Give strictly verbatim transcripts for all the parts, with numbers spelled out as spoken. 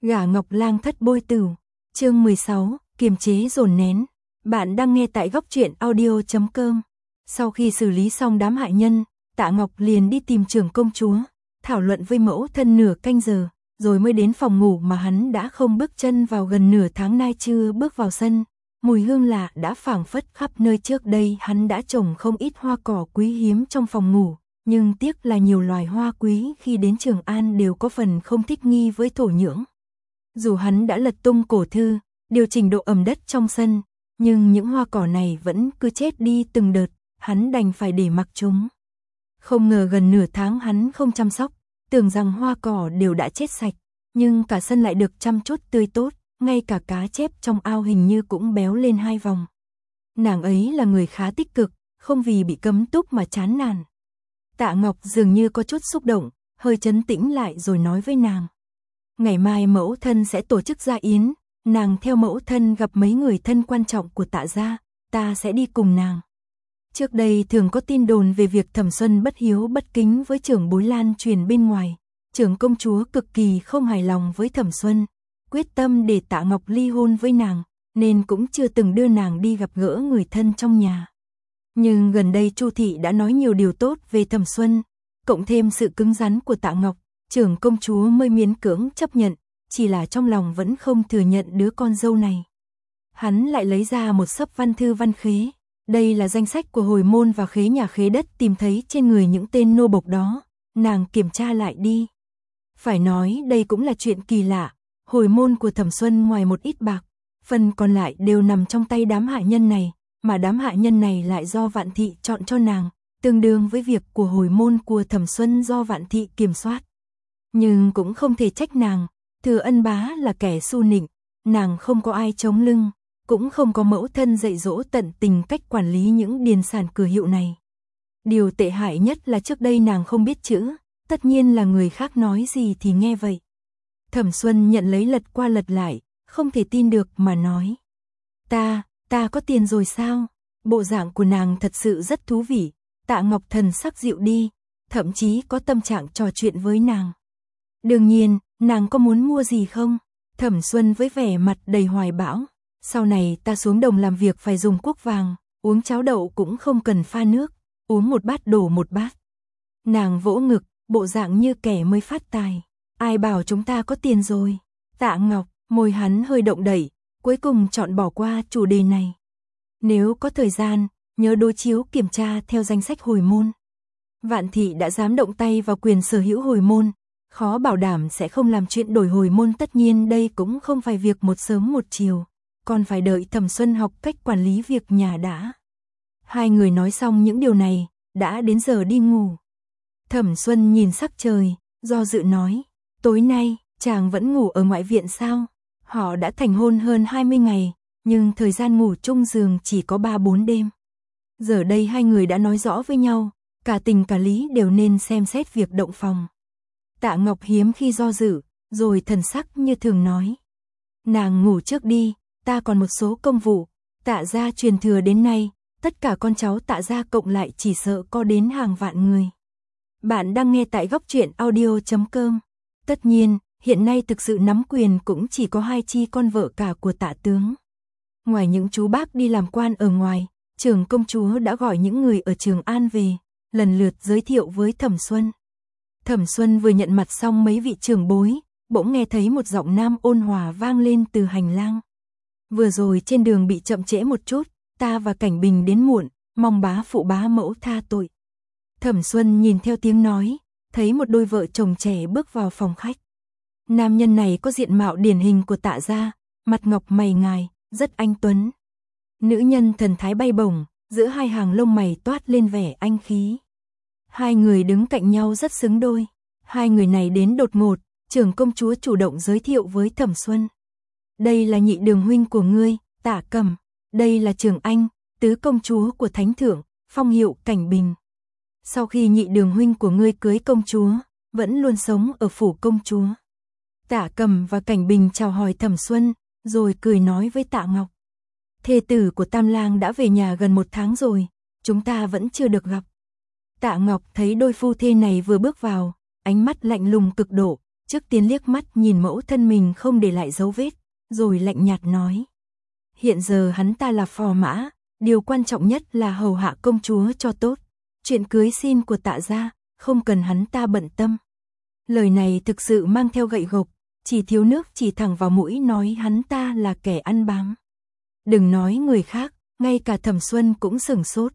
Gả Ngọc Lang thất bôi tửu, chương mười sáu, kiềm chế dồn nén. Bạn đang nghe tại góc truyện audio chấm com. Sau khi xử lý xong đám hại nhân, Tạ Ngọc liền đi tìm trưởng công chúa, thảo luận với mẫu thân nửa canh giờ, rồi mới đến phòng ngủ mà hắn đã không bước chân vào gần nửa tháng nay. Chưa bước vào sân, mùi hương lạ đã phảng phất khắp nơi. Trước đây hắn đã trồng không ít hoa cỏ quý hiếm trong phòng ngủ, nhưng tiếc là nhiều loài hoa quý khi đến Trường An đều có phần không thích nghi với thổ nhưỡng. Dù hắn đã lật tung cổ thư, điều chỉnh độ ẩm đất trong sân, nhưng những hoa cỏ này vẫn cứ chết đi từng đợt, hắn đành phải để mặc chúng. Không ngờ gần nửa tháng hắn không chăm sóc, tưởng rằng hoa cỏ đều đã chết sạch, nhưng cả sân lại được chăm chút tươi tốt, ngay cả cá chép trong ao hình như cũng béo lên hai vòng. Nàng ấy là người khá tích cực, không vì bị cấm túc mà chán nản. Tạ Ngọc dường như có chút xúc động, hơi trấn tĩnh lại rồi nói với nàng. Ngày mai mẫu thân sẽ tổ chức gia yến, nàng theo mẫu thân gặp mấy người thân quan trọng của Tạ gia, ta sẽ đi cùng nàng. Trước đây thường có tin đồn về việc Thẩm Xuân bất hiếu bất kính với trưởng bối lan truyền bên ngoài. Trưởng công chúa cực kỳ không hài lòng với Thẩm Xuân, quyết tâm để Tạ Ngọc ly hôn với nàng, nên cũng chưa từng đưa nàng đi gặp gỡ người thân trong nhà. Nhưng gần đây Chu thị đã nói nhiều điều tốt về Thẩm Xuân, cộng thêm sự cứng rắn của Tạ Ngọc, trưởng công chúa mới miễn cưỡng chấp nhận, chỉ là trong lòng vẫn không thừa nhận đứa con dâu này. Hắn lại lấy ra một xấp văn thư văn khế, đây là danh sách của hồi môn và khế nhà khế đất tìm thấy trên người những tên nô bộc đó, nàng kiểm tra lại đi. Phải nói đây cũng là chuyện kỳ lạ, hồi môn của Thẩm Xuân ngoài một ít bạc, phần còn lại đều nằm trong tay đám hạ nhân này, mà đám hạ nhân này lại do Vạn Thị chọn cho nàng, tương đương với việc của hồi môn của Thẩm Xuân do Vạn Thị kiểm soát. Nhưng cũng không thể trách nàng, Thừa Ân bá là kẻ xu nịnh, nàng không có ai chống lưng, cũng không có mẫu thân dạy dỗ tận tình cách quản lý những điền sản cửa hiệu này. Điều tệ hại nhất là trước đây nàng không biết chữ, tất nhiên là người khác nói gì thì nghe vậy. Thẩm Xuân nhận lấy lật qua lật lại, không thể tin được mà nói. Ta, ta có tiền rồi sao? Bộ dạng của nàng thật sự rất thú vị, Tạ Ngọc thần sắc dịu đi, thậm chí có tâm trạng trò chuyện với nàng. Đương nhiên, nàng có muốn mua gì không? Thẩm Xuân với vẻ mặt đầy hoài bão. Sau này ta xuống đồng làm việc phải dùng cuốc vàng, uống cháo đậu cũng không cần pha nước, uống một bát đổ một bát. Nàng vỗ ngực, bộ dạng như kẻ mới phát tài. Ai bảo chúng ta có tiền rồi? Tạ Ngọc, môi hắn hơi động đẩy, cuối cùng chọn bỏ qua chủ đề này. Nếu có thời gian, nhớ đối chiếu kiểm tra theo danh sách hồi môn. Vạn Thị đã dám động tay vào quyền sở hữu hồi môn, khó bảo đảm sẽ không làm chuyện đổi hồi môn. Tất nhiên đây cũng không phải việc một sớm một chiều, còn phải đợi Thẩm Xuân học cách quản lý việc nhà đã. Hai người nói xong những điều này, đã đến giờ đi ngủ. Thẩm Xuân nhìn sắc trời, do dự nói, tối nay, chàng vẫn ngủ ở ngoại viện sao? Họ đã thành hôn hơn hai mươi ngày, nhưng thời gian ngủ chung giường chỉ có ba bốn đêm. Giờ đây hai người đã nói rõ với nhau, cả tình cả lý đều nên xem xét việc động phòng. Tạ Ngọc hiếm khi do dự, rồi thần sắc như thường nói. Nàng ngủ trước đi, ta còn một số công vụ, Tạ gia truyền thừa đến nay, tất cả con cháu Tạ gia cộng lại chỉ sợ có đến hàng vạn người. Bạn đang nghe tại góc truyện audio chấm com. Tất nhiên, hiện nay thực sự nắm quyền cũng chỉ có hai chi con vợ cả của Tạ tướng. Ngoài những chú bác đi làm quan ở ngoài, trưởng công chúa đã gọi những người ở Trường An về, lần lượt giới thiệu với Thẩm Xuân. Thẩm Xuân vừa nhận mặt xong mấy vị trưởng bối, bỗng nghe thấy một giọng nam ôn hòa vang lên từ hành lang. Vừa rồi trên đường bị chậm trễ một chút, ta và Cảnh Bình đến muộn, mong bá phụ bá mẫu tha tội. Thẩm Xuân nhìn theo tiếng nói, thấy một đôi vợ chồng trẻ bước vào phòng khách. Nam nhân này có diện mạo điển hình của Tạ gia, mặt ngọc mày ngài, rất anh tuấn. Nữ nhân thần thái bay bổng, giữa hai hàng lông mày toát lên vẻ anh khí. Hai người đứng cạnh nhau rất xứng đôi. Hai người này đến đột ngột, trưởng công chúa chủ động giới thiệu với Thẩm Xuân. Đây là nhị đường huynh của ngươi, Tạ Cầm. Đây là Trường Anh, tứ công chúa của Thánh Thượng, phong hiệu Cảnh Bình. Sau khi nhị đường huynh của ngươi cưới công chúa, vẫn luôn sống ở phủ công chúa. Tạ Cầm và Cảnh Bình chào hỏi Thẩm Xuân, rồi cười nói với Tạ Ngọc. Thê tử của Tam Lang đã về nhà gần một tháng rồi, chúng ta vẫn chưa được gặp. Tạ Ngọc thấy đôi phu thê này vừa bước vào, ánh mắt lạnh lùng cực độ, trước tiên liếc mắt nhìn mẫu thân mình không để lại dấu vết, rồi lạnh nhạt nói. Hiện giờ hắn ta là phò mã, điều quan trọng nhất là hầu hạ công chúa cho tốt. Chuyện cưới xin của Tạ gia, không cần hắn ta bận tâm. Lời này thực sự mang theo gậy gộc, chỉ thiếu nước chỉ thẳng vào mũi nói hắn ta là kẻ ăn bám. Đừng nói người khác, ngay cả Thẩm Xuân cũng sửng sốt.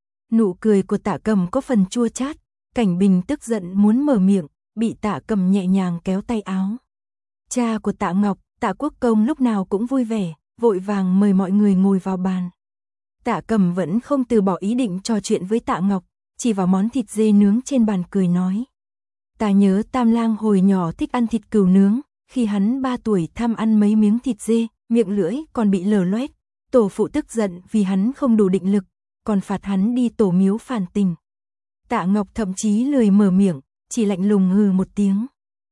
Nụ cười của Tạ Cầm có phần chua chát, Cảnh Bình tức giận muốn mở miệng, bị Tạ Cầm nhẹ nhàng kéo tay áo. Cha của Tạ Ngọc, Tạ Quốc Công lúc nào cũng vui vẻ, vội vàng mời mọi người ngồi vào bàn. Tạ Cầm vẫn không từ bỏ ý định trò chuyện với Tạ Ngọc, chỉ vào món thịt dê nướng trên bàn cười nói. Ta nhớ Tam Lang hồi nhỏ thích ăn thịt cừu nướng, khi hắn ba tuổi tham ăn mấy miếng thịt dê, miệng lưỡi còn bị lở loét. Tổ phụ tức giận vì hắn không đủ định lực, còn phạt hắn đi tổ miếu phản tình. Tạ Ngọc thậm chí lười mở miệng, chỉ lạnh lùng hừ một tiếng.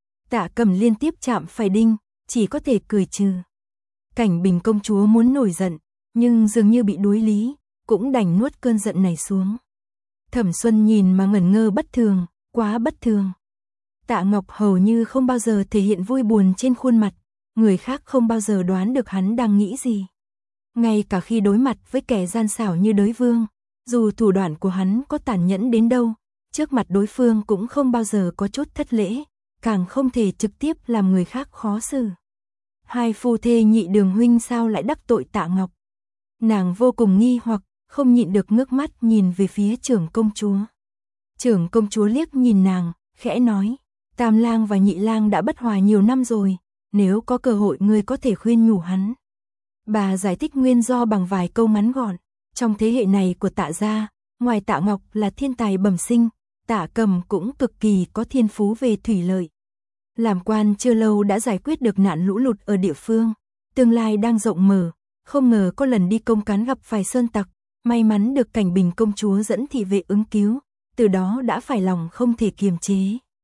Tạ Cầm liên tiếp chạm phải đinh, chỉ có thể cười trừ. Cảnh Bình công chúa muốn nổi giận, nhưng dường như bị đuối lý, cũng đành nuốt cơn giận này xuống. Thẩm Xuân nhìn mà ngẩn ngơ bất thường, quá bất thường. Tạ Ngọc hầu như không bao giờ thể hiện vui buồn trên khuôn mặt, người khác không bao giờ đoán được hắn đang nghĩ gì. Ngay cả khi đối mặt với kẻ gian xảo như Đới Vương, dù thủ đoạn của hắn có tàn nhẫn đến đâu, trước mặt đối phương cũng không bao giờ có chút thất lễ, càng không thể trực tiếp làm người khác khó xử. Hai phu thê Nhị Đường huynh sao lại đắc tội Tạ Ngọc? Nàng vô cùng nghi hoặc, không nhịn được ngước mắt nhìn về phía trưởng công chúa. Trưởng công chúa liếc nhìn nàng, khẽ nói, Tam Lang và Nhị Lang đã bất hòa nhiều năm rồi, nếu có cơ hội ngươi có thể khuyên nhủ hắn. Bà giải thích nguyên do bằng vài câu ngắn gọn. Trong thế hệ này của Tạ gia, ngoài Tạ Ngọc là thiên tài bẩm sinh, Tạ Cầm cũng cực kỳ có thiên phú về thủy lợi. Làm quan chưa lâu đã giải quyết được nạn lũ lụt ở địa phương, tương lai đang rộng mở, không ngờ có lần đi công cán gặp phải sơn tặc, may mắn được Cảnh Bình công chúa dẫn thị vệ ứng cứu, từ đó đã phải lòng không thể kiềm chế.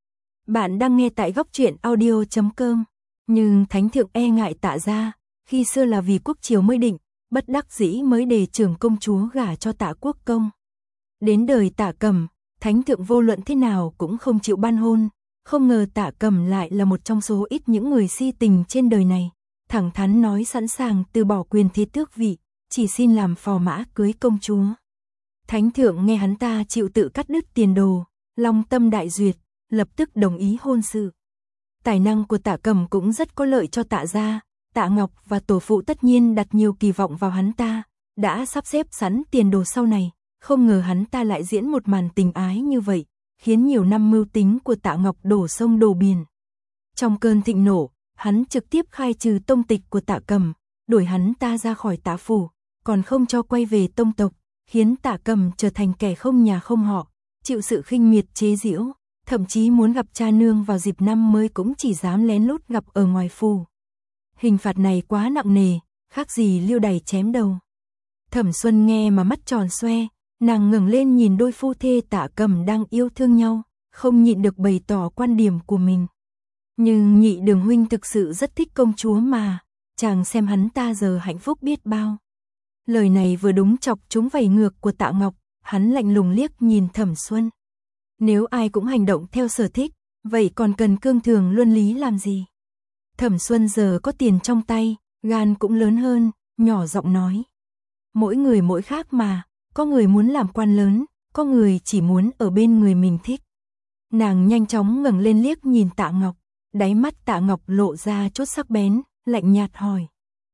Bạn đang nghe tại góc truyện audio chấm com, nhưng Thánh thượng e ngại Tạ gia, khi xưa là vì quốc triều mới định, bất đắc dĩ mới để trưởng công chúa gả cho Tạ Quốc công. Đến đời Tạ Cầm, Thánh thượng vô luận thế nào cũng không chịu ban hôn, không ngờ Tạ Cầm lại là một trong số ít những người si tình trên đời này, thẳng thắn nói sẵn sàng từ bỏ quyền thế tước vị, chỉ xin làm phò mã cưới công chúa. Thánh thượng nghe hắn ta chịu tự cắt đứt tiền đồ, long tâm đại duyệt, lập tức đồng ý hôn sự. Tài năng của Tạ Cầm cũng rất có lợi cho Tạ gia. Tạ Ngọc và tổ phụ tất nhiên đặt nhiều kỳ vọng vào hắn ta, đã sắp xếp sẵn tiền đồ sau này, không ngờ hắn ta lại diễn một màn tình ái như vậy, khiến nhiều năm mưu tính của Tạ Ngọc đổ sông đổ biển. Trong cơn thịnh nộ, hắn trực tiếp khai trừ tông tịch của Tạ Cầm, đuổi hắn ta ra khỏi Tạ phủ, còn không cho quay về tông tộc, khiến Tạ Cầm trở thành kẻ không nhà không họ, chịu sự khinh miệt chế giễu, thậm chí muốn gặp cha nương vào dịp năm mới cũng chỉ dám lén lút gặp ở ngoài phủ. Hình phạt này quá nặng nề, khác gì liêu đày chém đầu. Thẩm Xuân nghe mà mắt tròn xoe, nàng ngẩng lên nhìn đôi phu thê Tạ Cầm đang yêu thương nhau, không nhịn được bày tỏ quan điểm của mình. Nhưng Nhị Đường huynh thực sự rất thích công chúa mà, chàng xem hắn ta giờ hạnh phúc biết bao. Lời này vừa đúng chọc trúng vảy ngược của Tạ Ngọc, hắn lạnh lùng liếc nhìn Thẩm Xuân. Nếu ai cũng hành động theo sở thích, vậy còn cần cương thường luân lý làm gì? Thẩm Xuân giờ có tiền trong tay, gan cũng lớn hơn, nhỏ giọng nói. Mỗi người mỗi khác mà, có người muốn làm quan lớn, có người chỉ muốn ở bên người mình thích. Nàng nhanh chóng ngẩng lên liếc nhìn Tạ Ngọc, đáy mắt Tạ Ngọc lộ ra chút sắc bén, lạnh nhạt hỏi.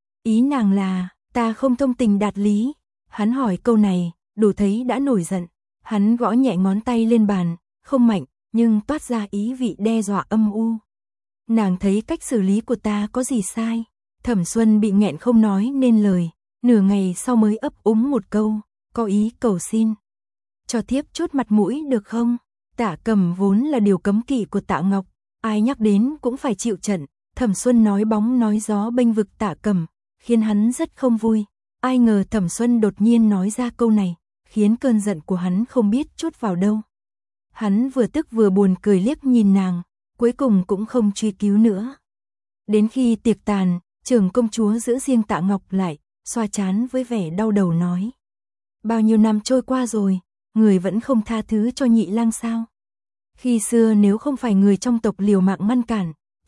Ý nàng là, ta không thông tình đạt lý. Hắn hỏi câu này, đủ thấy đã nổi giận. Hắn gõ nhẹ ngón tay lên bàn, không mạnh, nhưng toát ra ý vị đe dọa âm u. Nàng thấy cách xử lý của ta có gì sai? Thẩm Xuân bị nghẹn không nói nên lời, nửa ngày sau mới ấp úng một câu, có ý cầu xin. Cho thiếp chút mặt mũi được không? Tạ Cầm vốn là điều cấm kỵ của Tạ Ngọc, ai nhắc đến cũng phải chịu trận. Thẩm Xuân nói bóng nói gió bênh vực Tạ Cầm, khiến hắn rất không vui. Ai ngờ Thẩm Xuân đột nhiên nói ra câu này, khiến cơn giận của hắn không biết chút vào đâu. Hắn vừa tức vừa buồn cười liếc nhìn nàng, cuối cùng cũng không truy cứu nữa. Đến khi tiệc tàn, trưởng công chúa giữ riêng Tạ Ngọc lại, xoa trán với vẻ đau đầu nói. Bao nhiêu năm trôi qua rồi, người vẫn không tha thứ cho Nhị Lang sao? Khi xưa nếu không phải người trong tộc liều mạng ngăn cản,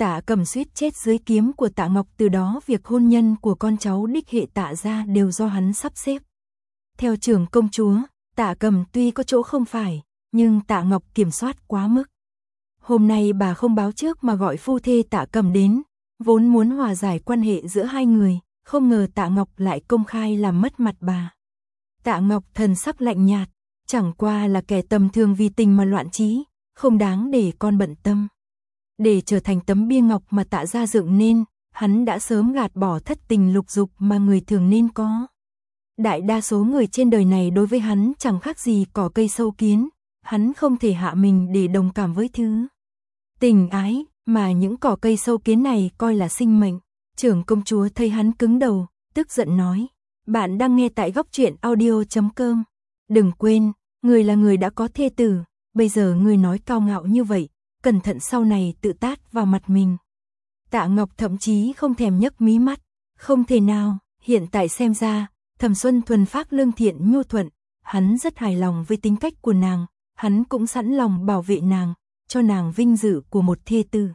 Tạ Cầm suýt chết dưới kiếm của Tạ Ngọc, từ đó việc hôn nhân của con cháu đích hệ Tạ gia đều do hắn sắp xếp. Theo trưởng công chúa, Tạ Cầm tuy có chỗ không phải, nhưng Tạ Ngọc kiểm soát quá mức. Hôm nay bà không báo trước mà gọi phu thê Tạ Cầm đến, vốn muốn hòa giải quan hệ giữa hai người, không ngờ Tạ Ngọc lại công khai làm mất mặt bà. Tạ Ngọc thần sắc lạnh nhạt, chẳng qua là kẻ tầm thường vì tình mà loạn trí, không đáng để con bận tâm. Để trở thành tấm bia ngọc mà Tạ gia dựng nên, hắn đã sớm gạt bỏ thất tình lục dục mà người thường nên có. Đại đa số người trên đời này đối với hắn chẳng khác gì cỏ cây sâu kiến, hắn không thể hạ mình để đồng cảm với thứ tình ái mà những cỏ cây sâu kiến này coi là sinh mệnh. Trưởng công chúa thấy hắn cứng đầu, tức giận nói, bạn đang nghe tại góc truyện audio chấm com. Đừng quên, người là người đã có thê tử, bây giờ người nói cao ngạo như vậy, cẩn thận sau này tự tát vào mặt mình. Tạ Ngọc thậm chí không thèm nhấc mí mắt, không thể nào, hiện tại xem ra, Thẩm Xuân thuần phác lương thiện nhu thuận, hắn rất hài lòng với tính cách của nàng, hắn cũng sẵn lòng bảo vệ nàng, cho nàng vinh dự của một thê tử.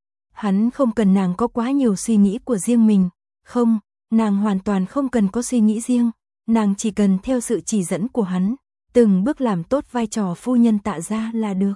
Hắn không cần nàng có quá nhiều suy nghĩ của riêng mình, không, nàng hoàn toàn không cần có suy nghĩ riêng, nàng chỉ cần theo sự chỉ dẫn của hắn, từng bước làm tốt vai trò phu nhân Tạ gia là được.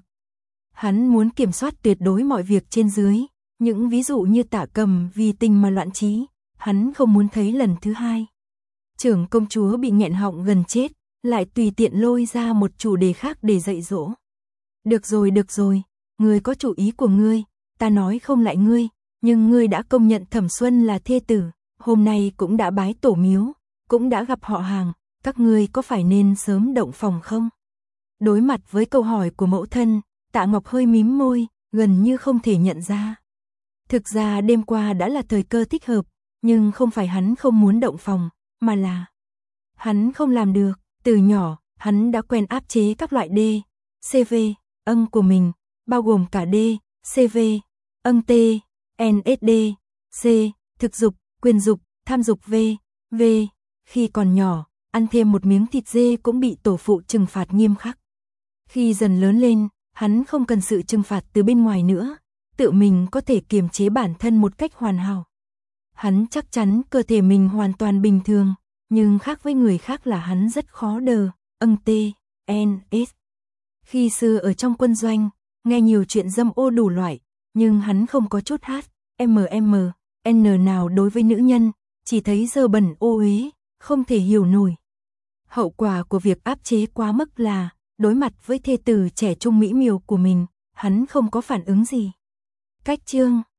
Hắn muốn kiểm soát tuyệt đối mọi việc trên dưới, những ví dụ như Tạ Cầm vì tình mà loạn trí, hắn không muốn thấy lần thứ hai. Trưởng công chúa bị nghẹn họng gần chết, lại tùy tiện lôi ra một chủ đề khác để dạy dỗ. Được rồi, được rồi, ngươi có chủ ý của ngươi, ta nói không lại ngươi, nhưng ngươi đã công nhận Thẩm Xuân là thê tử, hôm nay cũng đã bái tổ miếu, cũng đã gặp họ hàng, các ngươi có phải nên sớm động phòng không? Đối mặt với câu hỏi của mẫu thân, Tạ Ngọc hơi mím môi, gần như không thể nhận ra. Thực ra đêm qua đã là thời cơ thích hợp, nhưng không phải hắn không muốn động phòng, mà là hắn không làm được. Từ nhỏ, hắn đã quen áp chế các loại D, xê vê, âng của mình, bao gồm cả D, xê vê, âng T, en ét đê, C, thực dục, quyền dục, tham dục V, V. Khi còn nhỏ, ăn thêm một miếng thịt dê cũng bị tổ phụ trừng phạt nghiêm khắc. Khi dần lớn lên, hắn không cần sự trừng phạt từ bên ngoài nữa, tự mình có thể kiềm chế bản thân một cách hoàn hảo. Hắn chắc chắn cơ thể mình hoàn toàn bình thường, nhưng khác với người khác là hắn rất khó đờ, âng T, N, S. Khi xưa ở trong quân doanh, nghe nhiều chuyện dâm ô đủ loại, nhưng hắn không có chút H, M, M, N nào đối với nữ nhân, chỉ thấy dơ bẩn ô uế, không thể hiểu nổi. Hậu quả của việc áp chế quá mức là, đối mặt với thê tử trẻ trung mỹ miều của mình, hắn không có phản ứng gì. Cách chương